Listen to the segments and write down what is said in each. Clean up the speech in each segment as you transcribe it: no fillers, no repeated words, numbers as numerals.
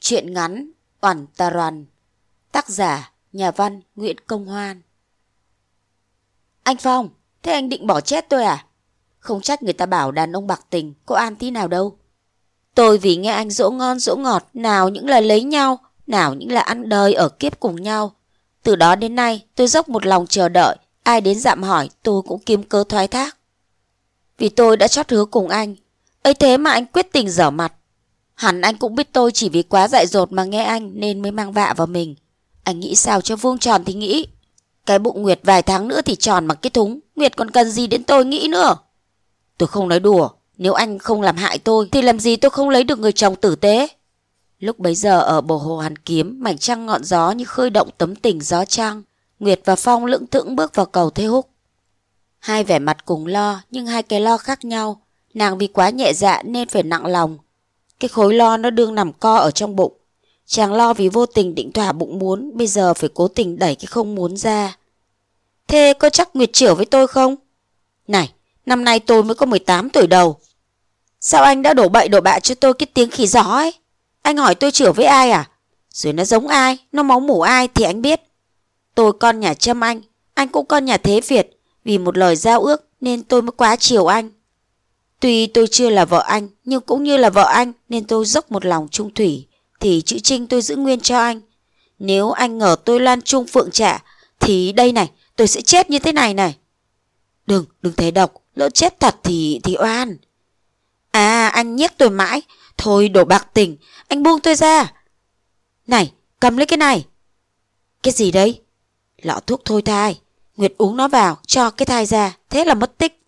Truyện ngắn Oản Tà Roàn. Tác giả nhà văn Nguyễn Công Hoan. Anh Phong, thế anh định bỏ chết tôi à? Không trách người ta bảo đàn ông bạc tình, có an tí nào đâu. Tôi vì nghe anh dỗ ngon dỗ ngọt, nào những là lấy nhau, nào những là ăn đời ở kiếp cùng nhau. Từ đó đến nay tôi dốc một lòng chờ đợi, ai đến dạm hỏi tôi cũng kiếm cớ thoái thác. Vì tôi đã chót hứa cùng anh, ấy thế mà anh quyết tình dở mặt. Hẳn anh cũng biết tôi chỉ vì quá dại dột mà nghe anh nên mới mang vạ vào mình. Anh nghĩ sao cho vuông tròn thì nghĩ. Cái bụng Nguyệt vài tháng nữa thì tròn bằng cái thúng. Nguyệt còn cần gì đến tôi nghĩ nữa. Tôi không nói đùa. Nếu anh không làm hại tôi thì làm gì tôi không lấy được người chồng tử tế. Lúc bấy giờ ở bờ hồ Hàn Kiếm, mảnh trăng ngọn gió như khơi động tấm tình gió trăng. Nguyệt và Phong lững thững bước vào cầu Thế Húc. Hai vẻ mặt cùng lo, nhưng hai cái lo khác nhau. Nàng vì quá nhẹ dạ nên phải nặng lòng. Cái khối lo nó đương nằm co ở trong bụng. Chàng lo vì vô tình định thỏa bụng muốn, bây giờ phải cố tình đẩy cái không muốn ra. Thế có chắc Nguyệt chữa với tôi không? Này, năm nay tôi mới có 18 tuổi đầu. Sao anh đã đổ bậy đổ bạ cho tôi cái tiếng khỉ gió ấy? Anh hỏi tôi chữa với ai à? Rồi nó giống ai, nó máu mủ ai thì anh biết. Tôi con nhà Trâm anh cũng con nhà Thế Việt. Vì một lời giao ước nên tôi mới quá chiều anh. Tuy tôi chưa là vợ anh, nhưng cũng như là vợ anh nên tôi dốc một lòng trung thủy, thì chữ Trinh tôi giữ nguyên cho anh. Nếu anh ngờ tôi loan trung phượng trạ, thì đây này, tôi sẽ chết như thế này này. Đừng thế độc, lỡ chết thật thì oan. À, anh nhiếc tôi mãi, thôi đổ bạc tình, anh buông tôi ra. Này, cầm lấy cái này. Cái gì đấy? Lọ thuốc thôi thai. Nguyệt uống nó vào, cho cái thai ra, thế là mất tích.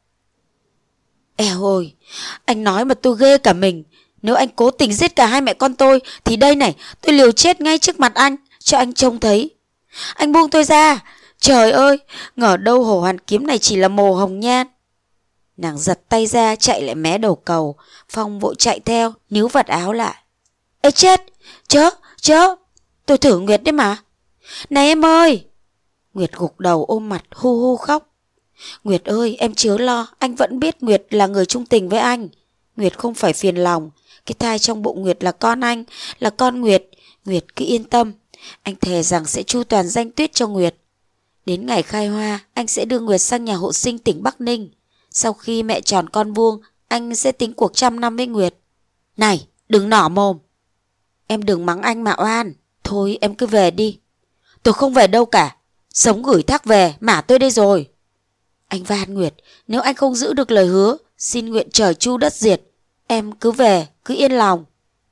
Eo ơi, anh nói mà tôi ghê cả mình. Nếu anh cố tình giết cả hai mẹ con tôi thì đây này, tôi liều chết ngay trước mặt anh, cho anh trông thấy. Anh buông tôi ra. Trời ơi, ngờ đâu hồ Hoàn Kiếm này chỉ là mồ hồng nhan. Nàng giật tay ra chạy lại mé đầu cầu. Phong vội chạy theo, níu vạt áo lại. Ê chết, chớ, tôi thử Nguyệt đấy mà. Này em ơi. Nguyệt gục đầu ôm mặt hu hu khóc. Nguyệt ơi, em chớ lo, anh vẫn biết Nguyệt là người trung tình với anh. Nguyệt không phải phiền lòng, cái thai trong bụng Nguyệt là con anh, là con Nguyệt. Nguyệt cứ yên tâm, anh thề rằng sẽ chu toàn danh tuyết cho Nguyệt. Đến ngày khai hoa, anh sẽ đưa Nguyệt sang nhà hộ sinh tỉnh Bắc Ninh. Sau khi mẹ tròn con vuông, anh sẽ tính cuộc 100 năm với Nguyệt. Này, đừng nỏ mồm. Em đừng mắng anh mà oan. Thôi em cứ về đi. Tôi không về đâu cả. Sống gửi thác về, mả tôi đây rồi. Anh van Nguyệt, nếu anh không giữ được lời hứa, xin nguyện trời chu đất diệt. Em cứ về, cứ yên lòng.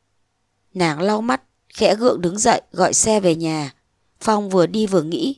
Nàng lau mắt, khẽ gượng đứng dậy gọi xe về nhà. Phong vừa đi vừa nghĩ.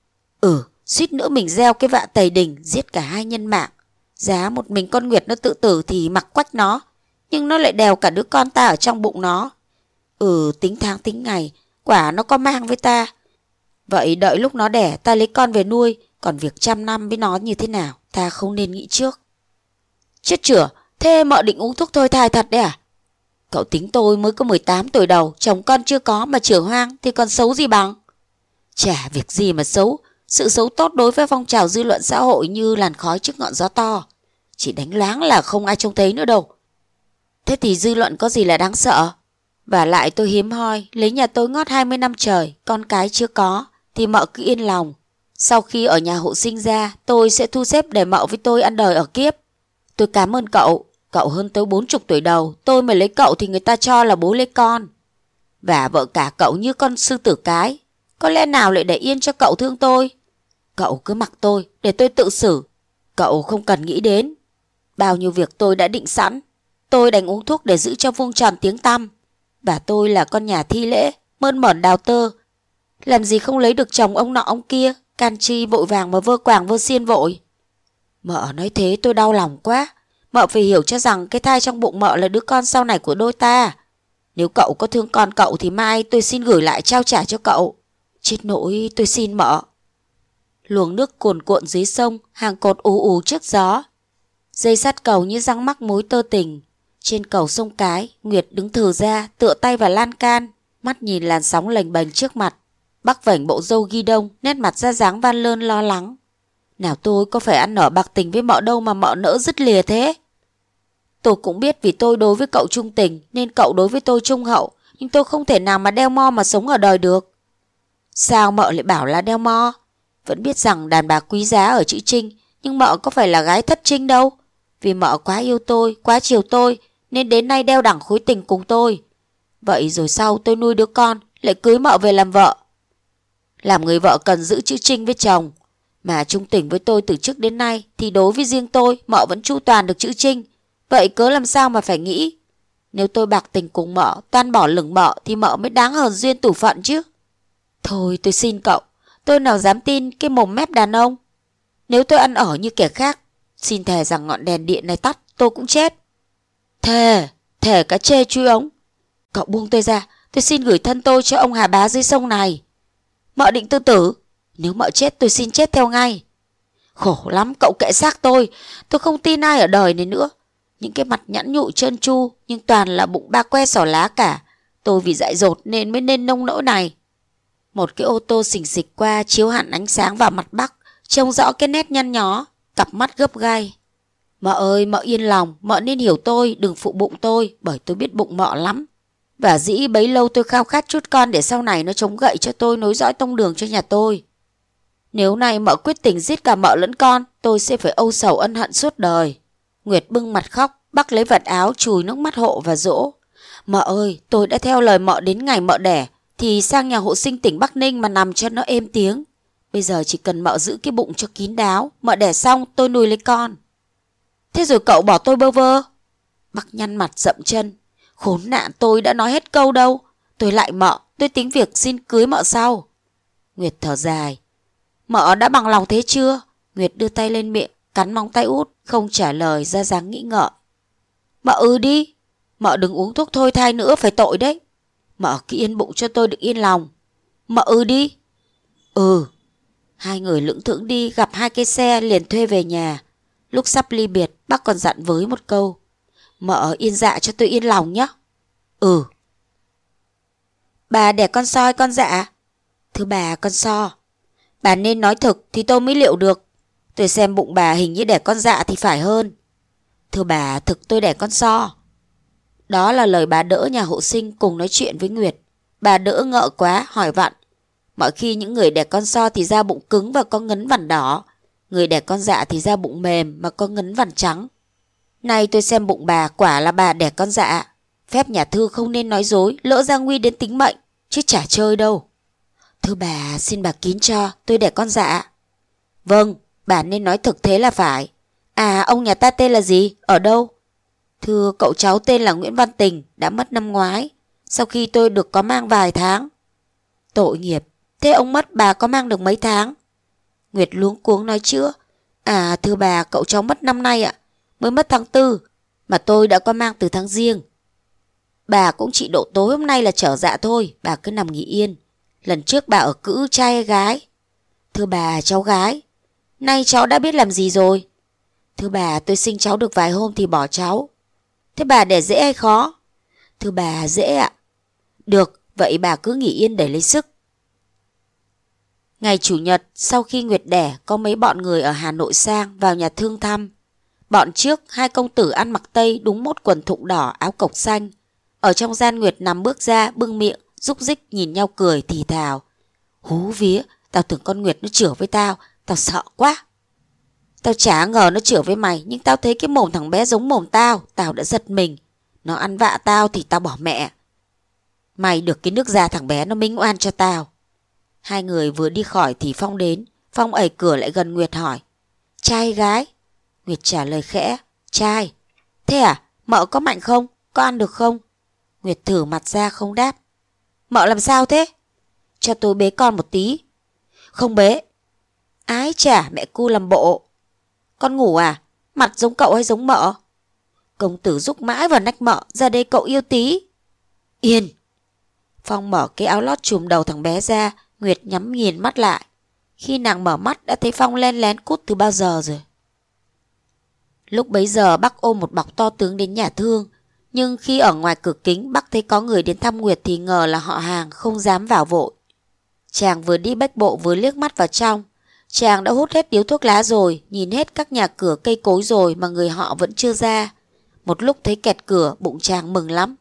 Suýt nữa mình gieo cái vạ Tây Đình giết cả hai nhân mạng. Giá một mình con Nguyệt nó tự tử thì mặc quách nó, nhưng nó lại đèo cả đứa con ta ở trong bụng nó. Tính tháng tính ngày, quả nó có mang với ta. Vậy đợi lúc nó đẻ ta lấy con về nuôi, còn việc 100 năm với nó như thế nào ta không nên nghĩ trước. Chết chửa, thế mợ định uống thuốc thôi thai thật đấy à? Cậu tính tôi mới có 18 tuổi đầu, chồng con chưa có mà chửa hoang thì còn xấu gì bằng. Chả việc gì mà xấu, sự xấu tốt đối với phong trào dư luận xã hội như làn khói trước ngọn gió to. Chỉ đánh loáng là không ai trông thấy nữa đâu. Thế thì dư luận có gì là đáng sợ? Và lại tôi hiếm hoi, lấy nhà tôi ngót 20 năm trời, con cái chưa có, thì mợ cứ yên lòng. Sau khi ở nhà hộ sinh ra, tôi sẽ thu xếp để mợ với tôi ăn đời ở kiếp. Tôi cảm ơn cậu, cậu hơn tới 40 tuổi đầu, tôi mà lấy cậu thì người ta cho là bố lấy con. Và vợ cả cậu như con sư tử cái, có lẽ nào lại để yên cho cậu thương tôi. Cậu cứ mặc tôi, để tôi tự xử. Cậu không cần nghĩ đến. Bao nhiêu việc tôi đã định sẵn, tôi đành uống thuốc để giữ cho vuông tròn tiếng tăm. Và tôi là con nhà thi lễ, mơn mởn đào tơ. Làm gì không lấy được chồng ông nọ ông kia, can chi vội vàng mà vơ quàng vơ xiên vội. Mợ nói thế tôi đau lòng quá. Mợ phải hiểu cho rằng cái thai trong bụng mợ là đứa con sau này của đôi ta. Nếu cậu có thương con cậu thì mai tôi xin gửi lại trao trả cho cậu. Chết nỗi tôi xin mợ. Luồng nước cuồn cuộn dưới sông, hàng cột ù ù trước gió. Dây sắt cầu như răng mắc mối tơ tình. Trên cầu sông Cái, Nguyệt đứng thừ ra, tựa tay vào lan can, mắt nhìn làn sóng lềnh bềnh trước mặt. Bắc vảnh bộ râu ghi đông, nét mặt ra dáng van lơn lo lắng. Nào tôi có phải ăn nở bạc tình với mợ đâu mà mợ nỡ dứt lìa thế. Tôi cũng biết vì tôi đối với cậu trung tình nên cậu đối với tôi trung hậu, nhưng tôi không thể nào mà đeo mo mà sống ở đời được. Sao mợ lại bảo là đeo mo? Vẫn biết rằng đàn bà quý giá ở chữ Trinh, nhưng mợ có phải là gái thất trinh đâu. Vì mợ quá yêu tôi, quá chiều tôi, nên đến nay đeo đẳng khối tình cùng tôi. Vậy rồi sau tôi nuôi đứa con, lại cưới mợ về làm vợ. Làm người vợ cần giữ chữ Trinh với chồng. Mà chung tình với tôi từ trước đến nay, thì đối với riêng tôi, mợ vẫn chu toàn được chữ Trinh. Vậy cớ làm sao mà phải nghĩ? Nếu tôi bạc tình cùng mợ, toan bỏ lửng mợ, thì mợ mới đáng hờn duyên tủ phận chứ. Thôi tôi xin cậu, tôi nào dám tin cái mồm mép đàn ông. Nếu tôi ăn ở như kẻ khác, xin thề rằng ngọn đèn điện này tắt, tôi cũng chết. Thề cả chê chui ống. Cậu buông tôi ra, tôi xin gửi thân tôi cho ông Hà Bá dưới sông này. Mợ định tự tử, nếu mợ chết tôi xin chết theo ngay. Khổ lắm, cậu kệ xác tôi không tin ai ở đời này nữa. Những cái mặt nhẵn nhụi trơn tru, nhưng toàn là bụng ba que xỏ lá cả. Tôi vì dại dột nên mới nên nông nỗi này. Một cái ô tô xình xịch qua chiếu hẳn ánh sáng vào mặt Bắc, trông rõ cái nét nhăn nhó, cặp mắt gấp gai. Mợ ơi, mợ yên lòng, mợ nên hiểu tôi, đừng phụ bụng tôi, bởi tôi biết bụng mợ lắm. Và dĩ bấy lâu tôi khao khát chút con để sau này nó chống gậy cho tôi nối dõi tông đường cho nhà tôi. Nếu này mợ quyết tình giết cả mợ lẫn con, tôi sẽ phải âu sầu ân hận suốt đời. Nguyệt bưng mặt khóc, Bắc lấy vật áo chùi nước mắt hộ và dỗ. Mợ ơi, tôi đã theo lời mợ đến ngày mợ đẻ, thì sang nhà hộ sinh tỉnh Bắc Ninh mà nằm cho nó êm tiếng. Bây giờ chỉ cần mợ giữ cái bụng cho kín đáo, mợ đẻ xong tôi nuôi lấy con. Thế rồi cậu bỏ tôi bơ vơ? Bắc nhăn mặt dậm chân. Khốn nạn, tôi đã nói hết câu đâu. Tôi lại mợ, tôi tính việc xin cưới mợ sau. Nguyệt thở dài. Mợ đã bằng lòng thế chưa? Nguyệt đưa tay lên miệng, cắn móng tay út, không trả lời, ra dáng nghĩ ngợi. Mợ đi, mợ đừng uống thuốc thôi thai nữa, phải tội đấy. Mợ cứ yên bụng cho tôi được yên lòng. Mợ đi. Hai người lững thững đi, gặp hai cái xe liền thuê về nhà. Lúc sắp ly biệt, bác còn dặn với một câu. Mợ yên dạ cho tôi yên lòng nhé. Bà đẻ con soi con dạ? Thưa bà, con so. Bà nên nói thực thì tôi mới liệu được. Tôi xem bụng bà hình như đẻ con dạ thì phải hơn. Thưa bà, thực tôi đẻ con so. Đó là lời bà đỡ nhà hộ sinh cùng nói chuyện với Nguyệt. Bà đỡ ngợ quá, hỏi vặn. Mọi khi những người đẻ con so thì da bụng cứng và có ngấn vằn đỏ. Người đẻ con dạ thì da bụng mềm mà có ngấn vằn trắng. Nay tôi xem bụng bà, quả là bà đẻ con dạ. Phép nhà thư không nên nói dối, lỡ ra nguy đến tính mệnh, chứ chả chơi đâu. Thưa bà, xin bà kín cho, tôi đẻ con dạ. Vâng, bà nên nói thực thế là phải. À, ông nhà ta tên là gì? Ở đâu? Thưa, cậu cháu tên là Nguyễn Văn Tình, đã mất năm ngoái, sau khi tôi được có mang vài tháng. Tội nghiệp, thế ông mất bà có mang được mấy tháng? Nguyệt luống cuống nói chữa. À, thưa bà, cậu cháu mất năm nay ạ, mới mất tháng 4, mà tôi đã có mang từ tháng Giêng. Bà cũng chỉ độ tối hôm nay là trở dạ thôi, bà cứ nằm nghỉ yên. Lần trước bà ở cữ trai hay gái? Thưa bà, cháu gái. Nay cháu đã biết làm gì rồi? Thưa bà, tôi sinh cháu được vài hôm thì bỏ cháu. Thế bà đẻ dễ hay khó? Thưa bà, dễ ạ. Được, vậy bà cứ nghỉ yên để lấy sức. Ngày Chủ nhật, sau khi Nguyệt đẻ, có mấy bọn người ở Hà Nội sang vào nhà thương thăm. Bọn trước, hai công tử ăn mặc tây đúng mốt quần thụng đỏ áo cộc xanh. Ở trong gian Nguyệt nằm bước ra, bưng miệng, rúc rích nhìn nhau cười thì thào. Hú vía, tao tưởng con Nguyệt nó chửa với tao, tao sợ quá. Tao chả ngờ nó chửa với mày, nhưng tao thấy cái mồm thằng bé giống mồm tao, tao đã giật mình. Nó ăn vạ tao thì tao bỏ mẹ. Mày được cái nước da thằng bé nó minh oan cho tao. Hai người vừa đi khỏi thì Phong đến. Phong ẩy cửa lại gần Nguyệt hỏi. Trai hay gái? Nguyệt trả lời khẽ. Trai. Thế à? Mợ có mạnh không? Có ăn được không? Nguyệt thử mặt ra không đáp. Mợ làm sao thế? Cho tôi bế con một tí. Không bế. Ái chà, mẹ cu làm bộ. Con ngủ à? Mặt giống cậu hay giống mợ? Công tử rúc mãi vào nách mợ. Ra đây cậu yêu tí. Yên. Phong mở cái áo lót trùm đầu thằng bé ra. Nguyệt nhắm nghiền mắt lại. Khi nàng mở mắt đã thấy Phong len lén cút từ bao giờ rồi. Lúc bấy giờ bác ôm một bọc to tướng đến nhà thương. Nhưng khi ở ngoài cửa kính bác thấy có người đến thăm Nguyệt thì ngờ là họ hàng, không dám vào vội. Chàng vừa đi bách bộ vừa liếc mắt vào trong. Chàng đã hút hết điếu thuốc lá rồi, nhìn hết các nhà cửa cây cối rồi mà người họ vẫn chưa ra. Một lúc thấy kẹt cửa, bụng chàng mừng lắm.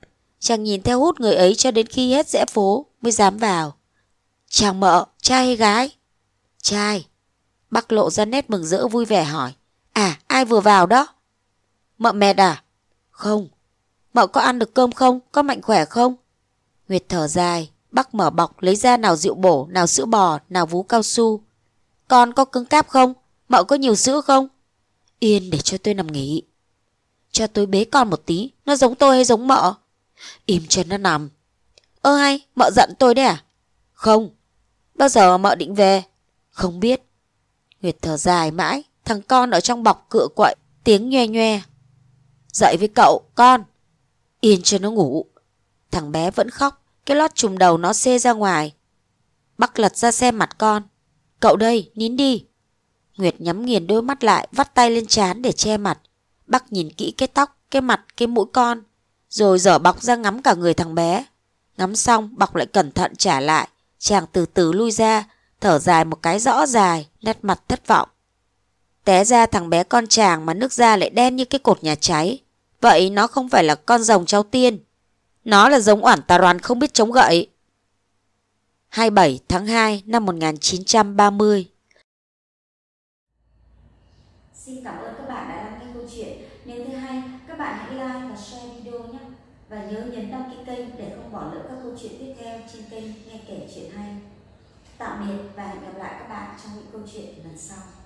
Chàng nhìn theo hút người ấy cho đến khi hết rẽ phố mới dám vào. Chàng Mợ, trai hay gái? Trai. Bắc lộ ra nét mừng rỡ vui vẻ hỏi. À, ai vừa vào đó? Mợ mệt à? Không. Mợ có ăn được cơm không? Có mạnh khỏe không? Nguyệt thở dài. Bắc mở bọc lấy ra nào rượu bổ, nào sữa bò, nào vú cao su. Con có cứng cáp không? Mợ có nhiều sữa không? Yên để cho tôi nằm nghỉ. Cho tôi bế con một tí. Nó giống tôi hay giống mợ? Im chân nó nằm. Ơ hay, mợ giận tôi đấy à? Không. Bao giờ mợ định về? Không biết. Nguyệt thở dài mãi. Thằng con ở trong bọc cựa quậy. Tiếng nhoe nhoe. Dậy với cậu, con. Yên cho nó ngủ. Thằng bé vẫn khóc. Cái lót trùm đầu nó xê ra ngoài. Bắc lật ra xem mặt con. Cậu đây, nín đi. Nguyệt nhắm nghiền đôi mắt lại, vắt tay lên trán để che mặt. Bắc nhìn kỹ cái tóc, cái mặt, cái mũi con. Rồi dở bọc ra ngắm cả người thằng bé. Ngắm xong, bọc lại cẩn thận trả lại. Chàng từ từ lui ra, thở dài một cái rõ dài, nét mặt thất vọng. Té ra thằng bé con chàng mà nước da lại đen như cái cột nhà cháy. Vậy nó không phải là con rồng cháu tiên. Nó là giống oản tà roàn không biết chống gậy. 27 tháng 2 năm 1930. Xin cảm ơn các bạn đã lắng nghe câu chuyện. Nếu thấy hay, các bạn hãy like và share video nhé. Và nhớ nhấn đăng ký kênh để không bỏ lỡ các câu chuyện tiếp theo trên kênh Nghe Kể Chuyện Hay. Tạm biệt và hẹn gặp lại các bạn trong những câu chuyện lần sau.